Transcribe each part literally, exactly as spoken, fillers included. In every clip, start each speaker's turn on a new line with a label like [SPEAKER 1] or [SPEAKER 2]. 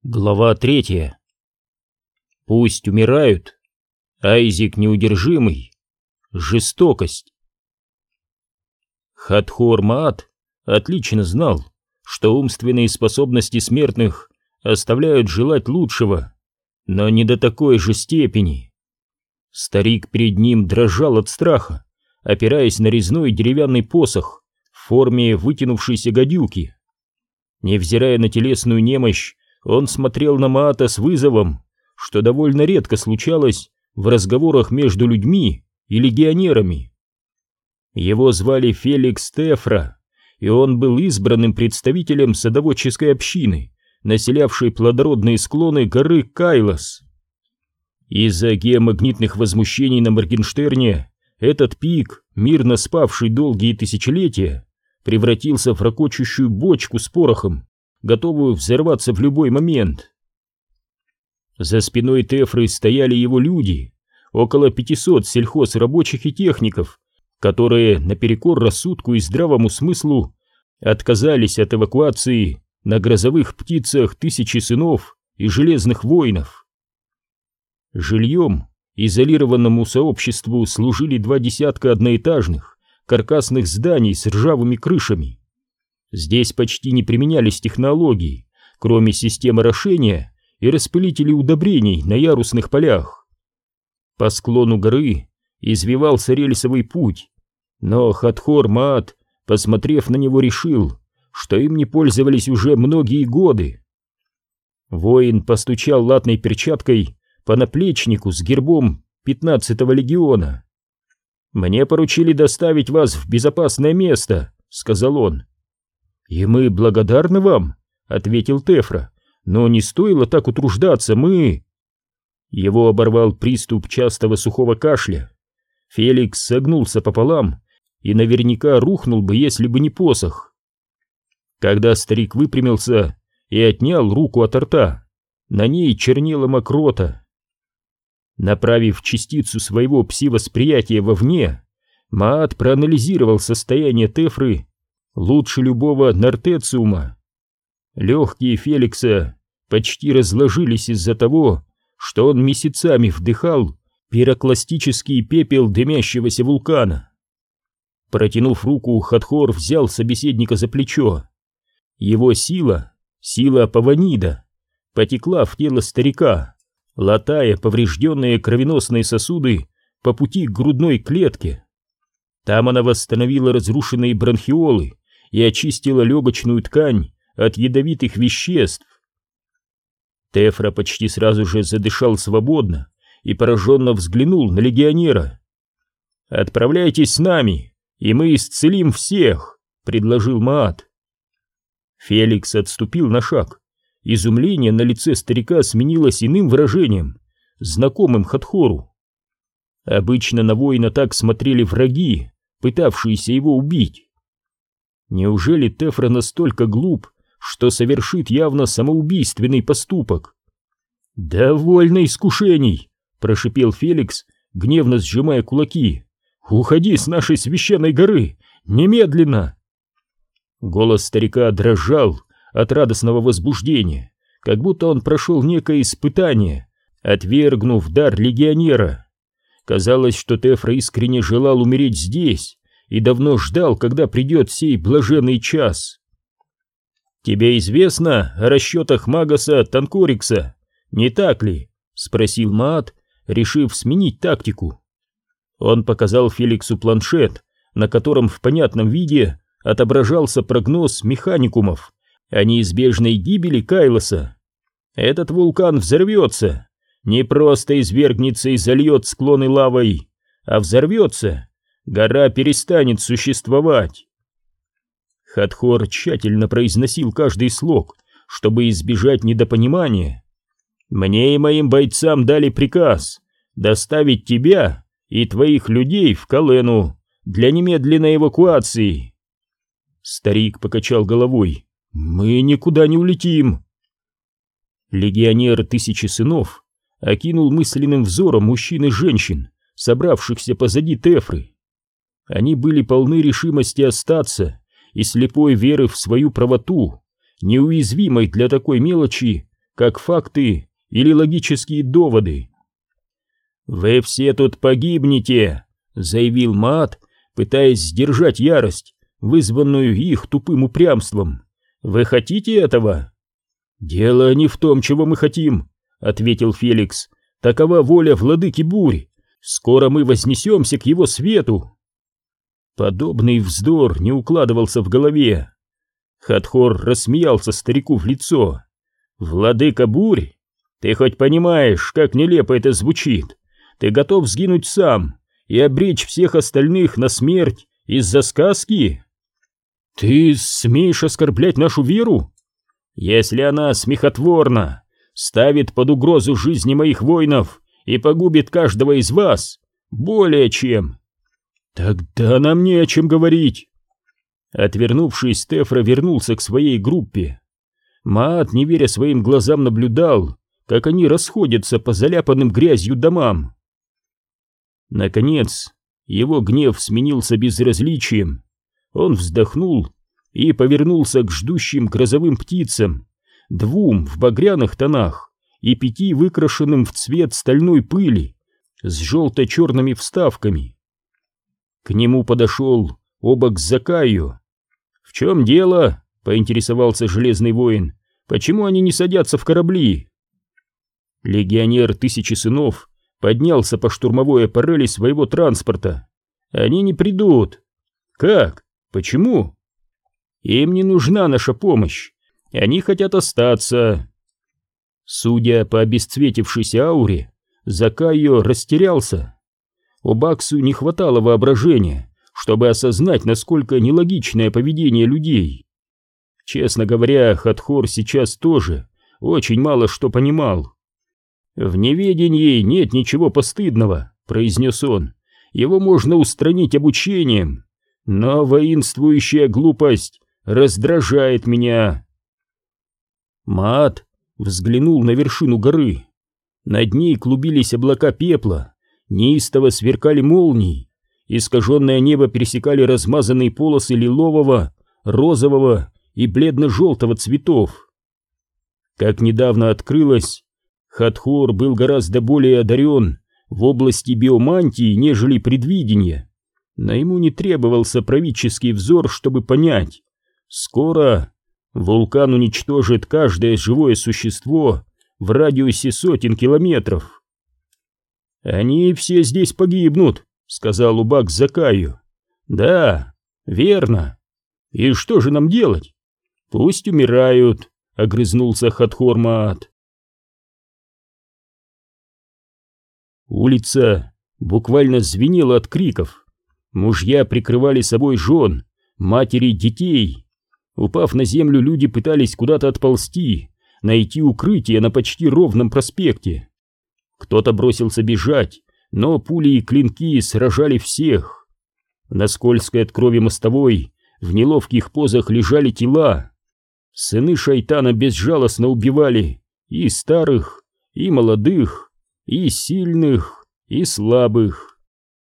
[SPEAKER 1] Глава третья. Пусть умирают. Айзек неудержимый. Жестокость. Хатхор Маат отлично знал, что умственные способности смертных оставляют желать лучшего, но не до такой же степени. Старик перед ним дрожал от страха, опираясь на резной деревянный посох в форме вытянувшейся гадюки. Невзирая на телесную немощь, он смотрел на Маата с вызовом, что довольно редко случалось в разговорах между людьми и легионерами. Его звали Феликс Тефра, и он был избранным представителем садоводческой общины, населявшей плодородные склоны горы Кайлас. Из-за геомагнитных возмущений на Моргенштерне этот пик, мирно спавший долгие тысячелетия, превратился в ракочущую бочку с порохом, готовую взорваться в любой момент. За спиной Тефры стояли его люди, около пятисот сельхозрабочих и техников, которые, наперекор рассудку и здравому смыслу, отказались от эвакуации на грозовых птицах тысячи сынов и железных воинов. Жильем изолированному сообществу служили два десятка одноэтажных каркасных зданий с ржавыми крышами. Здесь почти не применялись технологии, кроме системы орошения и распылителей удобрений на ярусных полях. По склону горы извивался рельсовый путь, но Хатхор Маат, посмотрев на него, решил, что им не пользовались уже многие годы. Воин постучал латной перчаткой по наплечнику с гербом пятнадцатого легиона. «Мне поручили доставить вас в безопасное место», — сказал он. «И мы благодарны вам», — ответил Тефра, — «но не стоило так утруждаться, мы...» Его оборвал приступ частого сухого кашля. Феликс согнулся пополам и наверняка рухнул бы, если бы не посох. Когда старик выпрямился и отнял руку от рта, на ней чернела мокрота. Направив частицу своего пси-восприятия вовне, Маат проанализировал состояние Тефры лучше любого нортециума. Легкие Феликса почти разложились из-за того, что он месяцами вдыхал пирокластический пепел дымящегося вулкана. Протянув руку, Хатхор взял собеседника за плечо. Его сила, сила Паванида, потекла в тело старика, латая поврежденные кровеносные сосуды по пути к грудной клетке. Там она восстановила разрушенные бронхиолы и очистила легочную ткань от ядовитых веществ. Тефра почти сразу же задышал свободно и пораженно взглянул на легионера. «Отправляйтесь с нами, и мы исцелим всех», — предложил Маат. Феликс отступил на шаг. Изумление на лице старика сменилось иным выражением, знакомым Хатхору. Обычно на воина так смотрели враги, пытавшиеся его убить. Неужели Тефра настолько глуп, что совершит явно самоубийственный поступок? «Довольно искушений!» — прошипел Феликс, гневно сжимая кулаки. «Уходи с нашей священной горы! Немедленно!» Голос старика дрожал от радостного возбуждения, как будто он прошел некое испытание, отвергнув дар легионера. Казалось, что Тефра искренне желал умереть здесь и давно ждал, когда придет сей блаженный час. «Тебе известно о расчетах Магаса Танкорикса, не так ли?» — спросил Маат, решив сменить тактику. Он показал Феликсу планшет, на котором в понятном виде отображался прогноз механикумов о неизбежной гибели Кайласа. «Этот вулкан взорвется, не просто извергнется и зальет склоны лавой, а взорвется, гора перестанет существовать». Хатхор тщательно произносил каждый слог, чтобы избежать недопонимания. «Мне и моим бойцам дали приказ доставить тебя и твоих людей в Калену для немедленной эвакуации». Старик покачал головой. «Мы никуда не улетим». Легионер Тысячи Сынов окинул мысленным взором мужчин и женщин, собравшихся позади Тефры. Они были полны решимости остаться и слепой веры в свою правоту, неуязвимой для такой мелочи, как факты или логические доводы. «Вы все тут погибнете», — заявил Маат, пытаясь сдержать ярость, вызванную их тупым упрямством. «Вы хотите этого?» «Дело не в том, чего мы хотим», — ответил Феликс. «Такова воля владыки бурь. Скоро мы вознесемся к его свету». Подобный вздор не укладывался в голове. Хатхор рассмеялся старику в лицо. «Владыка бурь? Ты хоть понимаешь, как нелепо это звучит? Ты готов сгинуть сам и обречь всех остальных на смерть из-за сказки? Ты смеешь оскорблять нашу веру? Если она смехотворна, ставит под угрозу жизни моих воинов и погубит каждого из вас, более чем. Тогда нам не о чем говорить». Отвернувшись, Тефра вернулся к своей группе. Маат, не веря своим глазам, наблюдал, как они расходятся по заляпанным грязью домам. Наконец, его гнев сменился безразличием. Он вздохнул и повернулся к ждущим грозовым птицам, двум в багряных тонах и пяти выкрашенным в цвет стальной пыли с желто-черными вставками. К нему подошел Обак Закайо. «В чем дело?» — поинтересовался Железный воин. «Почему они не садятся в корабли?» Легионер Тысячи Сынов поднялся по штурмовой аппарели своего транспорта. «Они не придут». «Как? Почему?» «Им не нужна наша помощь. Они хотят остаться». Судя по обесцветившейся ауре, Закайо растерялся. Обаксу не хватало воображения, чтобы осознать, насколько нелогичное поведение людей. Честно говоря, Хатхор сейчас тоже очень мало что понимал. «В неведении нет ничего постыдного», — произнес он. «Его можно устранить обучением, но воинствующая глупость раздражает меня». Маат взглянул на вершину горы. Над ней клубились облака пепла, неистово сверкали молнии, искаженное небо пересекали размазанные полосы лилового, розового и бледно-желтого цветов. Как недавно открылось, Хатхор был гораздо более одарен в области биомантии, нежели предвидения, но ему не требовался правительский взор, чтобы понять: скоро вулкан уничтожит каждое живое существо в радиусе сотен километров. «Они все здесь погибнут», — сказал Убак Закаю. «Да, верно. И что же нам делать?» «Пусть умирают», — огрызнулся Хатхор Маат. Улица буквально звенела от криков. Мужья прикрывали собой жен, матери, детей. Упав на землю, люди пытались куда-то отползти, найти укрытие на почти ровном проспекте. Кто-то бросился бежать, но пули и клинки сражали всех. На скользкой от крови мостовой в неловких позах лежали тела. Сыны шайтана безжалостно убивали и старых, и молодых, и сильных, и слабых.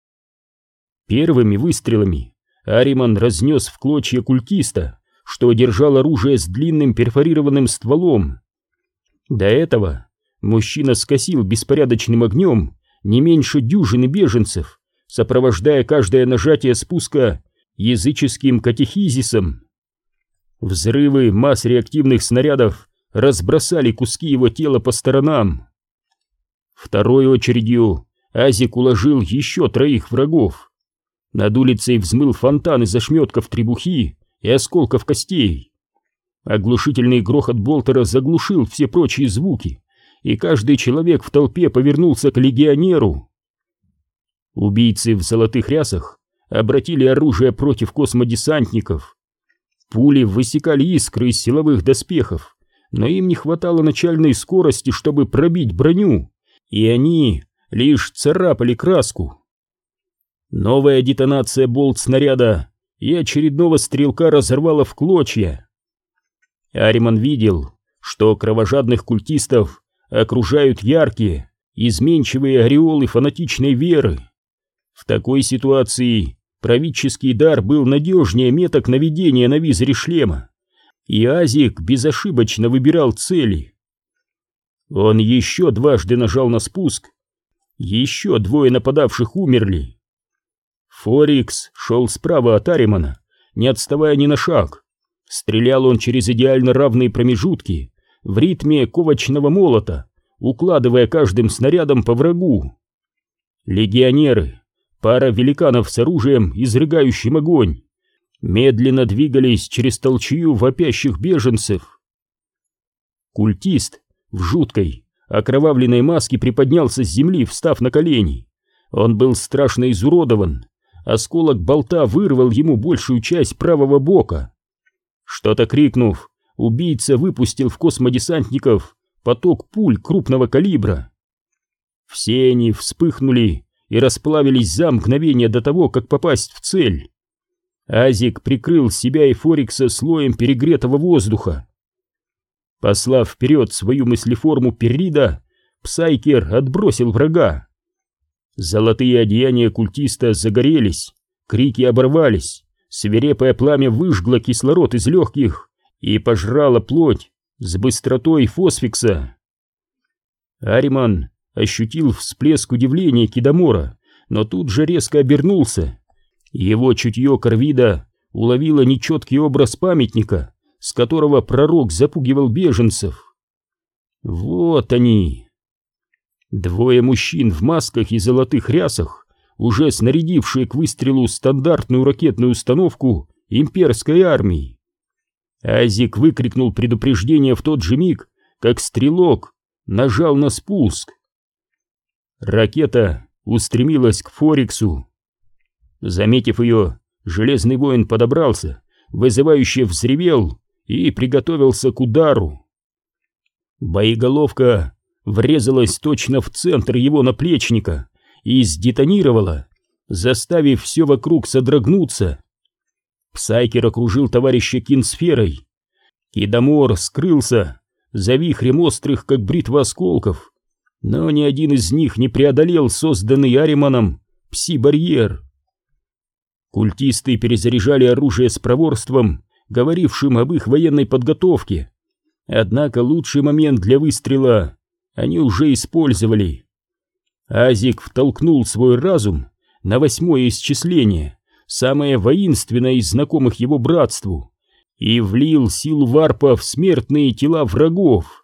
[SPEAKER 1] Первыми выстрелами Ариман разнес в клочья культиста, что держал оружие с длинным перфорированным стволом. До этого мужчина скосил беспорядочным огнем не меньше дюжины беженцев, сопровождая каждое нажатие спуска языческим катехизисом. Взрывы масс реактивных снарядов разбросали куски его тела по сторонам. Второй очередью Азик уложил еще троих врагов. Над улицей взмыл фонтан из ошметков требухи и осколков костей. Оглушительный грохот болтера заглушил все прочие звуки, и каждый человек в толпе повернулся к легионеру. Убийцы в золотых рясах обратили оружие против космодесантников. Пули высекали искры из силовых доспехов, но им не хватало начальной скорости, чтобы пробить броню, и они лишь царапали краску. Новая детонация болт-снаряда и очередного стрелка разорвала в клочья. Ариман видел, что кровожадных культистов окружают яркие, изменчивые ореолы фанатичной веры. В такой ситуации правительский дар был надежнее меток наведения на визоре шлема, и Азик безошибочно выбирал цели. Он еще дважды нажал на спуск. Еще двое нападавших умерли. Форикс шел справа от Аримана, не отставая ни на шаг. Стрелял он через идеально равные промежутки, в ритме ковачного молота, укладывая каждым снарядом по врагу. Легионеры, пара великанов с оружием, изрыгающим огонь, медленно двигались через толчью вопящих беженцев. Культист в жуткой, окровавленной маске приподнялся с земли, встав на колени. Он был страшно изуродован. Осколок болта вырвал ему большую часть правого бока. Что-то крикнув, убийца выпустил в космодесантников поток пуль крупного калибра. Все они вспыхнули и расплавились за мгновение до того, как попасть в цель. Азик прикрыл себя и Форикса слоем перегретого воздуха. Послав вперед свою мыслеформу Перрида, Псайкер отбросил врага. Золотые одеяния культиста загорелись, крики оборвались, свирепое пламя выжгло кислород из легких и пожрало плоть с быстротой фосфикса. Ариман ощутил всплеск удивления Кидамора, но тут же резко обернулся. Его чутье Корвида уловило нечеткий образ памятника, с которого пророк запугивал беженцев. Вот они! Двое мужчин в масках и золотых рясах, уже снарядившие к выстрелу стандартную ракетную установку имперской армии. Азик выкрикнул предупреждение в тот же миг, как стрелок нажал на спуск. Ракета устремилась к Фориксу. Заметив ее, Железный воин подобрался, вызывающе взревел и приготовился к удару. Боеголовка врезалась точно в центр его наплечника и сдетонировала, заставив все вокруг содрогнуться. Псайкер окружил товарища кинсферой. Кидамор скрылся за вихрем острых, как бритва, осколков, но ни один из них не преодолел созданный Ариманом пси-барьер. Культисты перезаряжали оружие с проворством, говорившим об их военной подготовке. Однако лучший момент для выстрела они уже использовали. Азик втолкнул свой разум на восьмое исчисление, самое воинственное из знакомых его братству, и влил силу варпа в смертные тела врагов.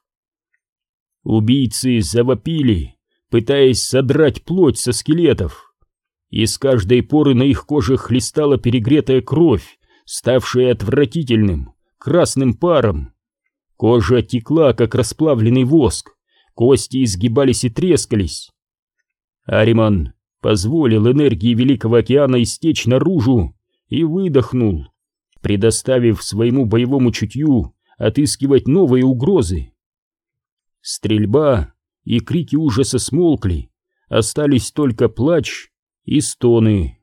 [SPEAKER 1] Убийцы завопили, пытаясь содрать плоть со скелетов. Из каждой поры на их коже хлестала перегретая кровь, ставшая отвратительным красным паром. Кожа текла, как расплавленный воск, кости изгибались и трескались. Ариман позволил энергии Великого океана истечь наружу и выдохнул, предоставив своему боевому чутью отыскивать новые угрозы. Стрельба и крики ужаса смолкли, остались только плач и стоны.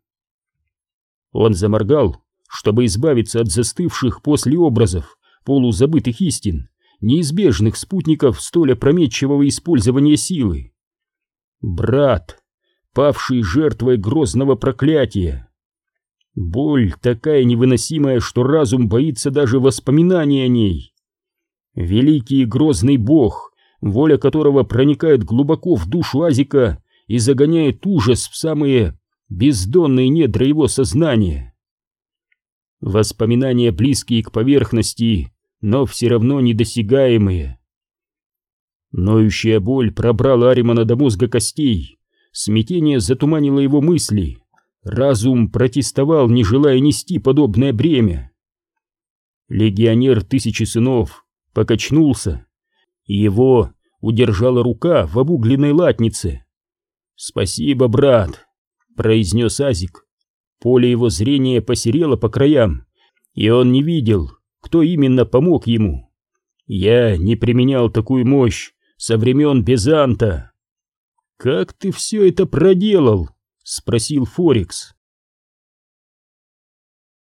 [SPEAKER 1] Он заморгал, чтобы избавиться от застывших после образов полузабытых истин, неизбежных спутников столь опрометчивого использования силы. Брат, павший жертвой грозного проклятия. Боль такая невыносимая, что разум боится даже воспоминаний о ней. Великий и грозный бог, воля которого проникает глубоко в душу Азика и загоняет ужас в самые бездонные недра его сознания. Воспоминания, близкие к поверхности, но все равно недосягаемые. Ноющая боль пробрала Аримана до мозга костей, смятение затуманило его мысли, разум протестовал, не желая нести подобное бремя. Легионер Тысячи Сынов покачнулся, и его удержала рука в обугленной латнице. «Спасибо, брат», — произнес Азик. Поле его зрения посерело по краям, и он не видел, кто именно помог ему. «Я не применял такую мощь со времен Безанта». «Как ты все это проделал?» — спросил Форикс.